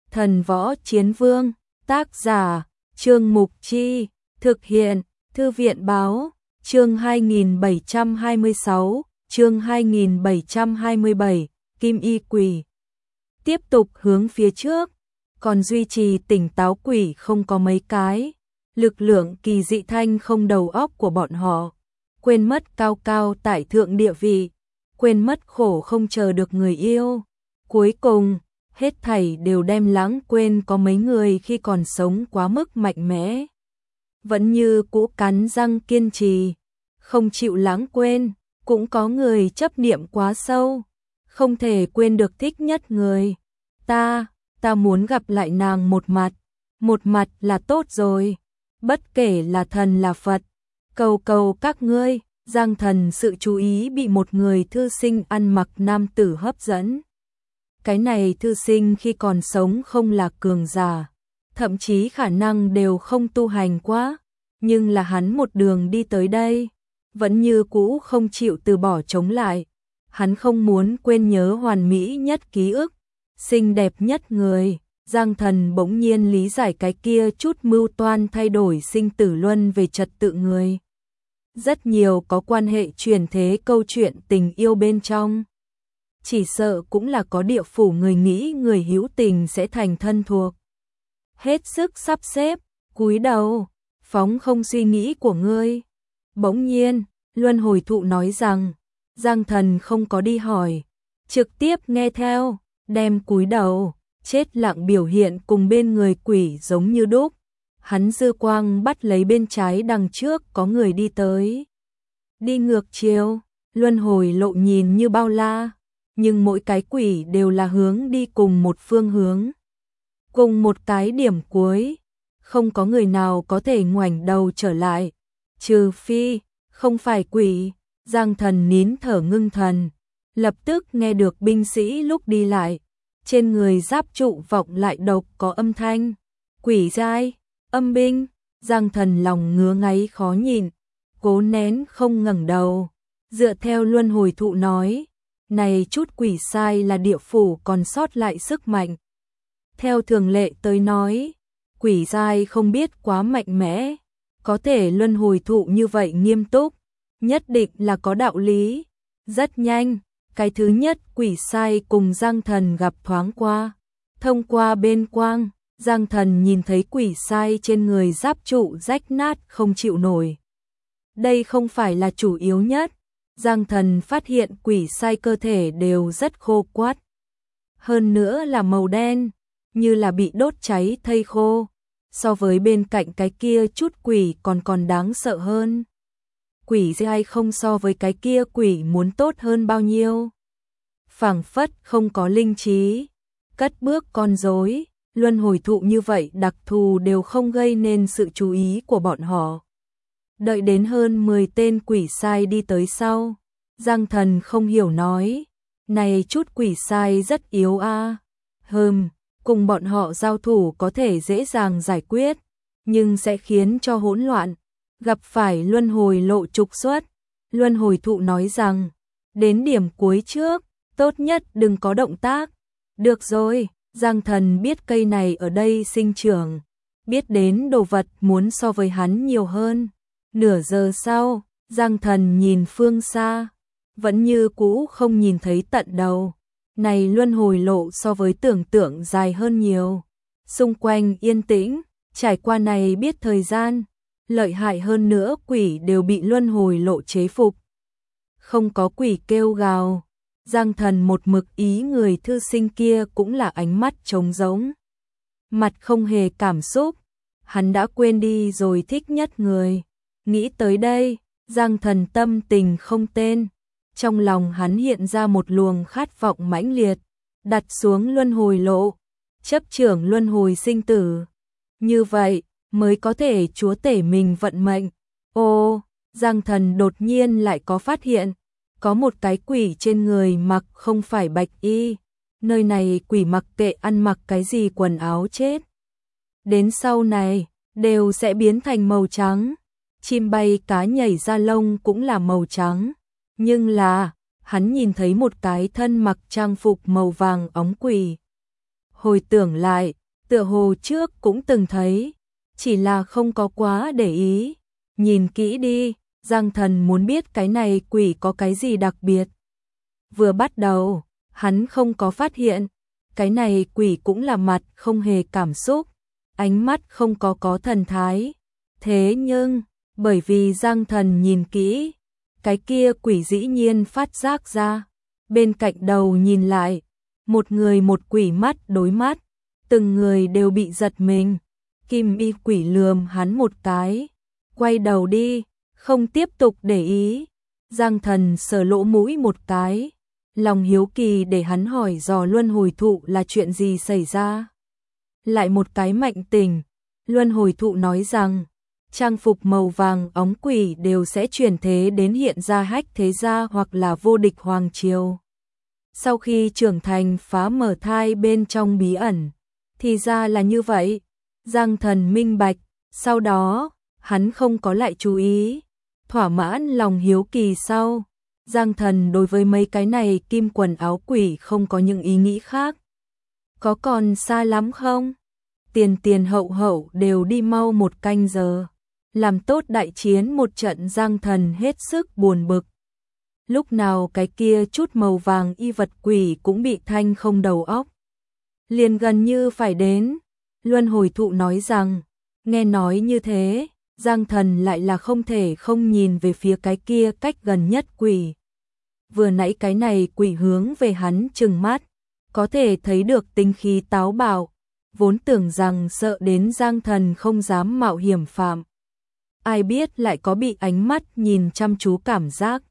Thần Võ Chiến Vương, tác giả, Trương Mục Chi, thực hiện, Thư viện Báo, chương 2726, chương 2727, Kim Y Quỷ. Tiếp tục hướng phía trước, còn duy trì tỉnh táo quỷ không có mấy cái. Lực lượng kỳ dị thanh không đầu óc của bọn họ, quên mất cao cao tại thượng địa vị, quên mất khổ không chờ được người yêu. Cuối cùng, hết thảy đều đem lãng quên có mấy người khi còn sống quá mức mạnh mẽ. Vẫn như cũ cắn răng kiên trì, không chịu lãng quên, cũng có người chấp niệm quá sâu, không thể quên được thích nhất người. Ta muốn gặp lại nàng một mặt là tốt rồi, bất kể là thần là Phật, cầu các ngươi. Giang Thần sự chú ý bị một người thư sinh ăn mặc nam tử hấp dẫn. Cái này thư sinh khi còn sống không là cường giả, thậm chí khả năng đều không tu hành quá, nhưng là hắn một đường đi tới đây, vẫn như cũ không chịu từ bỏ chống lại. Hắn không muốn quên nhớ hoàn mỹ nhất ký ức, xinh đẹp nhất người. Giang Thần bỗng nhiên lý giải cái kia chút mưu toan thay đổi sinh tử luân về trật tự người. Rất nhiều có quan hệ truyền thế câu chuyện tình yêu bên trong. Chỉ sợ cũng là có địa phủ người nghĩ người hữu tình sẽ thành thân thuộc. Hết sức sắp xếp, cúi đầu, phóng không suy nghĩ của ngươi. Bỗng nhiên, Luân Hồi Thụ nói rằng, Giang Thần không có đi hỏi, trực tiếp nghe theo, đem cúi đầu, chết lặng biểu hiện cùng bên người quỷ giống như đúc. Hắn dư quang bắt lấy bên trái đằng trước có người đi tới. Đi ngược chiều, Luân Hồi Lộ nhìn như bao la, nhưng mỗi cái quỷ đều là hướng đi cùng một phương hướng, cùng một cái điểm cuối, không có người nào có thể ngoảnh đầu trở lại, trừ phi không phải quỷ. Giang Thần nín thở ngưng thần, lập tức nghe được binh sĩ lúc đi lại, trên người giáp trụ vọng lại độc có âm thanh, quỷ giai, âm binh. Giang Thần lòng ngứa ngáy khó nhịn, cố nén không ngẩng đầu, dựa theo Luân Hồi Thụ nói, này chút quỷ sai là địa phủ còn sót lại sức mạnh. Theo thường lệ tới nói, quỷ giai không biết quá mạnh mẽ, có thể Luân Hồi Thụ như vậy nghiêm túc, nhất định là có đạo lý. Rất nhanh, cái thứ nhất quỷ sai cùng Giang Thần gặp thoáng qua, thông qua bên quang, Giang Thần nhìn thấy quỷ sai trên người giáp trụ rách nát không chịu nổi. Đây không phải là chủ yếu nhất, Giang Thần phát hiện quỷ sai cơ thể đều rất khô quắt, hơn nữa là màu đen, như là bị đốt cháy thây khô, so với bên cạnh cái kia chút quỷ còn đáng sợ hơn. Quỷ giai không so với cái kia quỷ muốn tốt hơn bao nhiêu. Phảng phất không có linh trí, cất bước con rối. Luân Hồi Thụ như vậy đặc thù đều không gây nên sự chú ý của bọn họ. Đợi đến hơn 10 tên quỷ sai đi tới sau, Giang Thần không hiểu nói, này chút quỷ sai rất yếu a. Cùng bọn họ giao thủ có thể dễ dàng giải quyết, nhưng sẽ khiến cho hỗn loạn, gặp phải Luân Hồi Lộ trục xuất. Luân Hồi Thụ nói rằng, đến điểm cuối trước, tốt nhất đừng có động tác. Được rồi. Giang Thần biết cây này ở đây sinh trưởng, biết đến đồ vật muốn so với hắn nhiều hơn. Nửa giờ sau, Giang Thần nhìn phương xa, vẫn như cũ không nhìn thấy tận đầu. Này Luân Hồi Lộ so với tưởng tượng dài hơn nhiều. Xung quanh yên tĩnh, trải qua này biết thời gian, lợi hại hơn nữa quỷ đều bị Luân Hồi Lộ chế phục. Không có quỷ kêu gào. Giang Thần một mực ý người thư sinh kia cũng là ánh mắt trống rỗng, mặt không hề cảm xúc, hắn đã quên đi rồi thích nhất người. Nghĩ tới đây, Giang Thần tâm tình không tên, trong lòng hắn hiện ra một luồng khát vọng mãnh liệt, đặt xuống Luân Hồi Lộ, chấp trưởng luân hồi sinh tử. Như vậy mới có thể chúa tể mình vận mệnh. Ô, Giang Thần đột nhiên lại có phát hiện, có một cái quỷ trên người mặc không phải bạch y, nơi này quỷ mặc kệ ăn mặc cái gì quần áo chết, đến sau này đều sẽ biến thành màu trắng, chim bay cá nhảy da lông cũng là màu trắng, nhưng là hắn nhìn thấy một cái thân mặc trang phục màu vàng óng quỷ. Hồi tưởng lại, tựa hồ trước cũng từng thấy, chỉ là không có quá để ý. Nhìn kỹ đi, Giang Thần muốn biết cái này quỷ có cái gì đặc biệt. Vừa bắt đầu, hắn không có phát hiện, cái này quỷ cũng là mặt không hề cảm xúc, ánh mắt không có thần thái. Thế nhưng, bởi vì Giang Thần nhìn kỹ, cái kia quỷ dĩ nhiên phát giác ra. Bên cạnh đầu nhìn lại, một người một quỷ mắt đối mắt, từng người đều bị giật mình. Kim y quỷ lườm hắn một cái, quay đầu đi, không tiếp tục để ý. Giang Thần sờ lỗ mũi một cái, lòng hiếu kỳ để hắn hỏi dò luân hồi thụ là chuyện gì xảy ra. Lại một cái mạnh tỉnh, luân hồi thụ nói rằng, trang phục màu vàng óng quỷ đều sẽ chuyển thế đến hiện ra hách thế gia hoặc là vô địch hoàng triều. Sau khi trưởng thành phá mở thai bên trong bí ẩn, thì ra là như vậy. Giang Thần minh bạch, sau đó, hắn không có lại chú ý. Thỏa mãn lòng hiếu kỳ sau, Giang Thần đối với mấy cái này kim quần áo quỷ không có những ý nghĩ khác. Có còn xa lắm không? Tiền hậu hậu đều đi mau 1 canh giờ. Làm tốt đại chiến một trận, Giang Thần hết sức buồn bực. Lúc nào cái kia chút màu vàng y vật quỷ cũng bị thanh không đầu óc. Liền gần như phải đến. Luân hồi thụ nói rằng, nghe nói như thế, Giang Thần lại là không thể không nhìn về phía cái kia cách gần nhất quỷ. Vừa nãy cái này quỷ hướng về hắn trừng mắt, có thể thấy được tinh khí táo bạo, vốn tưởng rằng sợ đến Giang Thần không dám mạo hiểm phạm. Ai biết lại có bị ánh mắt nhìn chăm chú cảm giác.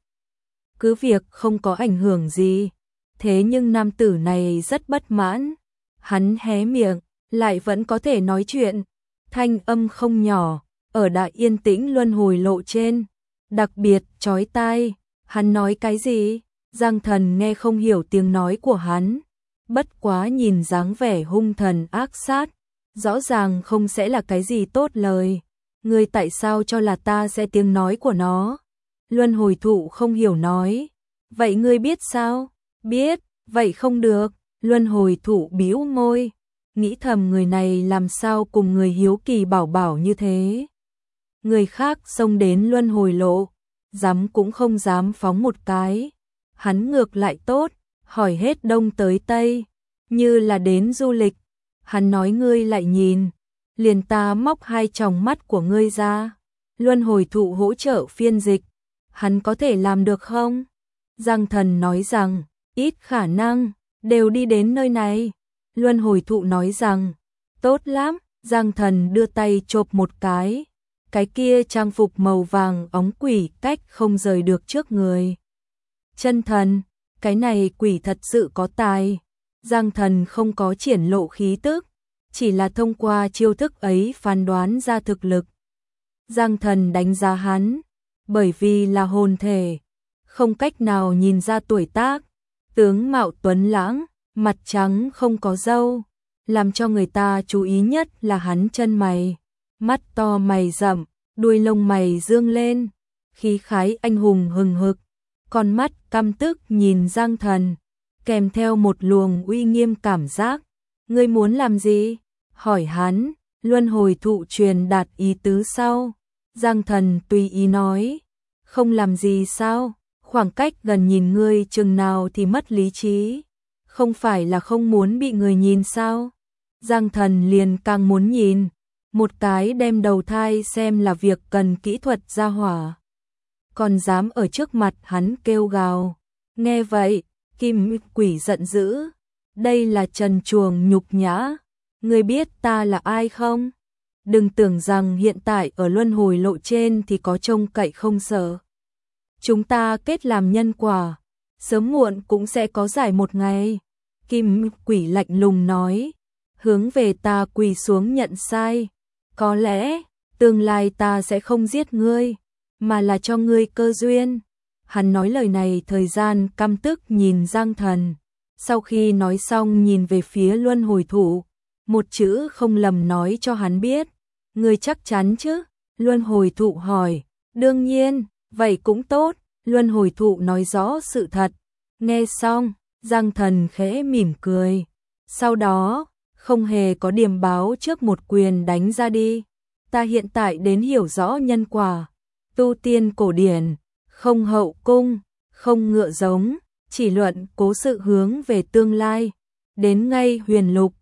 Cứ việc không có ảnh hưởng gì, thế nhưng nam tử này rất bất mãn. Hắn hé miệng, lại vẫn có thể nói chuyện, thanh âm không nhỏ, ở đại yên tĩnh luân hồi lộ trên, đặc biệt chói tai. Hắn nói cái gì? Giang Thần nghe không hiểu tiếng nói của hắn, bất quá nhìn dáng vẻ hung thần ác sát, rõ ràng không sẽ là cái gì tốt lời. Ngươi tại sao cho là ta sẽ tiếng nói của nó? Luân hồi thụ không hiểu nói. Vậy ngươi biết sao? Biết, vậy không được. Luân hồi thụ bĩu môi, nghĩ thầm người này làm sao cùng người hiếu kỳ bảo bảo như thế. Người khác xông đến luân hồi lộ, dám cũng không dám phóng một cái. Hắn ngược lại tốt, hỏi hết đông tới tây, như là đến du lịch. Hắn nói ngươi lại nhìn, liền ta móc 2 tròng mắt của ngươi ra. Luân hồi thụ hỗ trợ phiên dịch, hắn có thể làm được không? Giang Thần nói rằng, ít khả năng, đều đi đến nơi này. Luân hồi thụ nói rằng, tốt lắm. Giang Thần đưa tay chộp một cái kia trang phục màu vàng óng quỷ cách không rời được trước người. Chân thần, cái này quỷ thật sự có tài. Giang Thần không có triển lộ khí tức, chỉ là thông qua chiêu thức ấy phán đoán ra thực lực. Giang Thần đánh giá hắn, bởi vì là hồn thể, không cách nào nhìn ra tuổi tác. Tướng mạo tuấn lãng, mặt trắng không có râu, làm cho người ta chú ý nhất là hắn chân mày, mắt to mày rậm, đuôi lông mày dương lên, khí khái anh hùng hừng hực, con mắt căm tức nhìn Giang Thần, kèm theo một luồng uy nghiêm cảm giác. Ngươi muốn làm gì? Hỏi hắn. Luân hồi thụ truyền đạt ý tứ sau. Giang Thần tùy ý nói, không làm gì sao? Khoảng cách gần nhìn ngươi chừng nào thì mất lý trí, không phải là không muốn bị người nhìn sao? Giang Thần liền càng muốn nhìn, một cái đem đầu thai xem là việc cần kỹ thuật ra hỏa, còn dám ở trước mặt hắn kêu gào. Nghe vậy, Kim quỷ giận dữ, đây là trần truồng nhục nhã, ngươi biết ta là ai không? Đừng tưởng rằng hiện tại ở luân hồi lộ trên thì có trông cậy không sợ. Chúng ta kết làm nhân quả, sớm muộn cũng sẽ có giải một ngày. Kim quỷ lạnh lùng nói, hướng về ta quỳ xuống nhận sai. Có lẽ, tương lai ta sẽ không giết ngươi, mà là cho ngươi cơ duyên. Hắn nói lời này thời gian căm tức nhìn Giang Thần. Sau khi nói xong nhìn về phía luân hồi thụ, một chữ không lầm nói cho hắn biết. Ngươi chắc chắn chứ? Luân hồi thụ hỏi. Đương nhiên, vậy cũng tốt. Luân hồi thụ nói rõ sự thật. Nghe xong, Giang Thần khẽ mỉm cười. Sau đó, không hề có điềm báo trước một quyền đánh ra đi. Ta hiện tại đến hiểu rõ nhân quả, tu tiên cổ điển, không hậu cung, không ngựa giống, chỉ luận cố sự hướng về tương lai, đến ngay huyền lục,